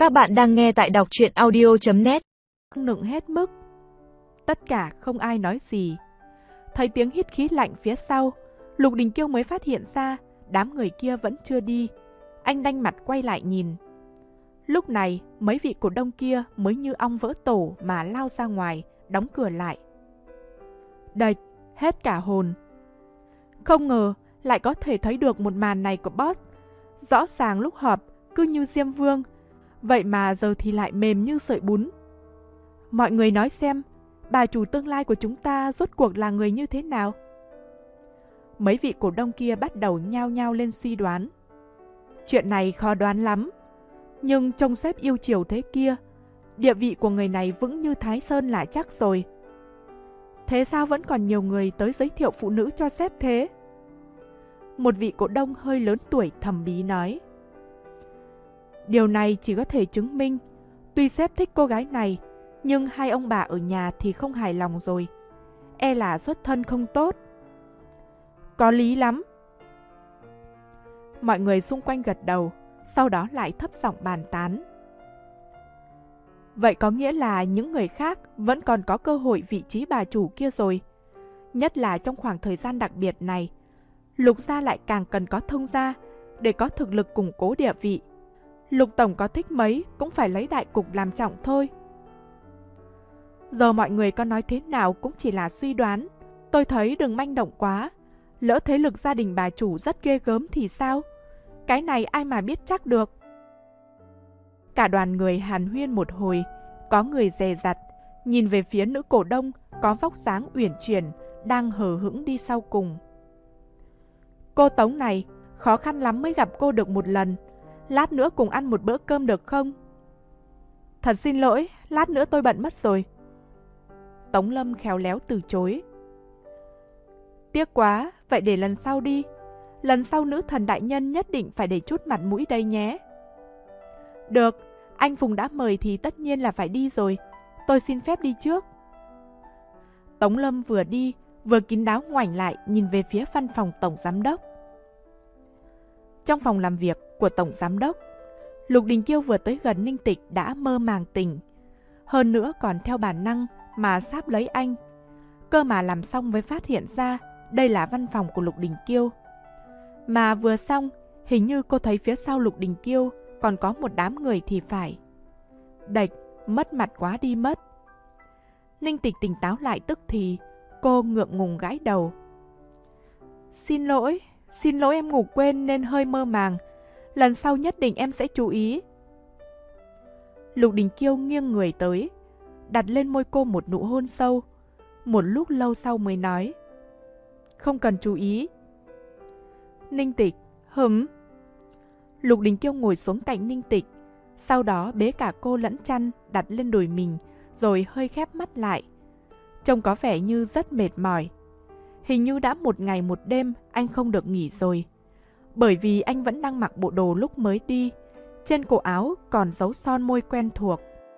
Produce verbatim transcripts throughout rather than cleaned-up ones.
Các bạn đang nghe tại đọc truyện audio chấm net. Nựng hết mức. Tất cả không ai nói gì. Thấy tiếng hít khí lạnh phía sau, Lục Đình Kiêu mới phát hiện ra đám người kia vẫn chưa đi. Anh đanh mặt quay lại nhìn. Lúc này, mấy vị cổ đông kia mới như ong vỡ tổ mà lao ra ngoài, đóng cửa lại. Đệt, hết cả hồn. Không ngờ lại có thể thấy được một màn này của boss. Rõ ràng lúc họp cứ như Diêm Vương, vậy mà giờ thì lại mềm như sợi bún. Mọi người nói xem, bà chủ tương lai của chúng ta rốt cuộc là người như thế nào? Mấy vị cổ đông kia bắt đầu nhao nhao lên suy đoán. Chuyện này khó đoán lắm, nhưng trông sếp yêu chiều thế kia, địa vị của người này vững như Thái Sơn là chắc rồi. Thế sao vẫn còn nhiều người tới giới thiệu phụ nữ cho sếp thế? Một vị cổ đông hơi lớn tuổi thầm bí nói. Điều này chỉ có thể chứng minh, tuy sếp thích cô gái này, nhưng hai ông bà ở nhà thì không hài lòng rồi. E là xuất thân không tốt. Có lý lắm. Mọi người xung quanh gật đầu, sau đó lại thấp giọng bàn tán. Vậy có nghĩa là những người khác vẫn còn có cơ hội vị trí bà chủ kia rồi. Nhất là trong khoảng thời gian đặc biệt này, Lục gia lại càng cần có thông gia để có thực lực củng cố địa vị. Lục tổng có thích mấy cũng phải lấy đại cục làm trọng thôi. Giờ mọi người có nói thế nào cũng chỉ là suy đoán. Tôi thấy đừng manh động quá. Lỡ thế lực gia đình bà chủ rất ghê gớm thì sao? Cái này ai mà biết chắc được. Cả đoàn người hàn huyên một hồi, có người dè dặt, nhìn về phía nữ cổ đông có vóc dáng uyển chuyển, đang hờ hững đi sau cùng. Cô Tống này, khó khăn lắm mới gặp cô được một lần. Lát nữa cùng ăn một bữa cơm được không? Thật xin lỗi, lát nữa tôi bận mất rồi. Tống Lâm khéo léo từ chối. Tiếc quá, vậy để lần sau đi. Lần sau nữ thần đại nhân nhất định phải để chút mặt mũi đây nhé. Được, anh Phùng đã mời thì tất nhiên là phải đi rồi. Tôi xin phép đi trước. Tống Lâm vừa đi, vừa kín đáo ngoảnh lại nhìn về phía văn phòng tổng giám đốc. Trong phòng làm việc của tổng giám đốc, Lục Đình Kiêu vừa tới gần Ninh Tịch đã mơ màng tỉnh. Hơn nữa còn theo bản năng mà sáp lấy anh. Cơ mà làm xong mới phát hiện ra đây là văn phòng của Lục Đình Kiêu. Mà vừa xong, hình như cô thấy phía sau Lục Đình Kiêu còn có một đám người thì phải. Đệch, mất mặt quá đi mất. Ninh Tịch tỉnh táo lại tức thì, cô ngượng ngùng gãi đầu. Xin lỗi, xin lỗi em ngủ quên nên hơi mơ màng. Lần sau nhất định em sẽ chú ý. Lục Đình Kiêu nghiêng người tới, đặt lên môi cô một nụ hôn sâu. Một lúc lâu sau mới nói. Không cần chú ý. Ninh Tịch, hửm. Lục Đình Kiêu ngồi xuống cạnh Ninh Tịch, sau đó bế cả cô lẫn chăn đặt lên đùi mình, rồi hơi khép mắt lại. Trông có vẻ như rất mệt mỏi. Hình như đã một ngày một đêm anh không được nghỉ rồi. Bởi vì anh vẫn đang mặc bộ đồ lúc mới đi, trên cổ áo còn dấu son môi quen thuộc.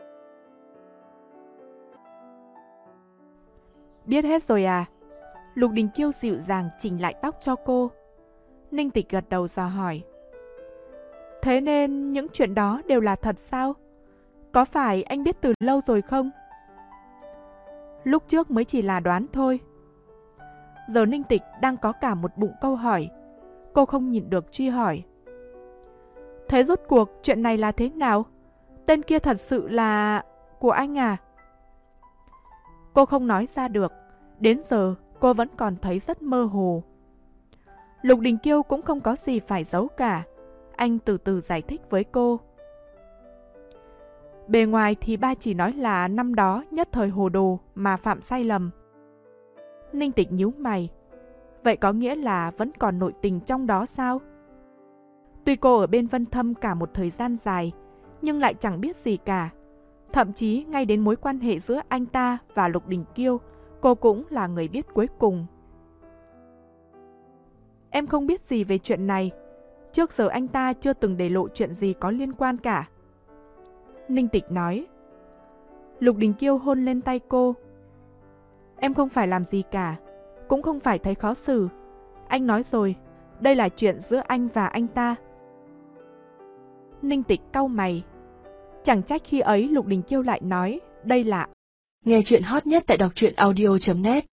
Biết hết rồi à? Lục Đình Kiêu dịu dàng chỉnh lại tóc cho cô. Ninh Tịch gật đầu dò hỏi. Thế nên những chuyện đó đều là thật sao? Có phải anh biết từ lâu rồi không? Lúc trước mới chỉ là đoán thôi. Giờ Ninh Tịch đang có cả một bụng câu hỏi. Cô không nhịn được truy hỏi. Thế rốt cuộc chuyện này là thế nào? Tên kia thật sự là của anh à? Cô không nói ra được. Đến giờ cô vẫn còn thấy rất mơ hồ. Lục Đình Kiêu cũng không có gì phải giấu cả. Anh từ từ giải thích với cô. Bề ngoài thì ba chỉ nói là năm đó nhất thời hồ đồ mà phạm sai lầm. Ninh Tịch nhíu mày. Vậy có nghĩa là vẫn còn nội tình trong đó sao? Tuy cô ở bên Vân Thâm cả một thời gian dài, nhưng lại chẳng biết gì cả. Thậm chí ngay đến mối quan hệ giữa anh ta và Lục Đình Kiêu, cô cũng là người biết cuối cùng. Em không biết gì về chuyện này. Trước giờ anh ta chưa từng để lộ chuyện gì có liên quan cả. Ninh Tịch nói. Lục Đình Kiêu hôn lên tay cô. Em không phải làm gì cả, cũng không phải thấy khó xử. Anh nói rồi, đây là chuyện giữa anh và anh ta. Ninh Tịch cau mày. Chẳng trách khi ấy Lục Đình Kiêu lại nói, đây là... Nghe chuyện hot nhất tại đọc truyện audio chấm net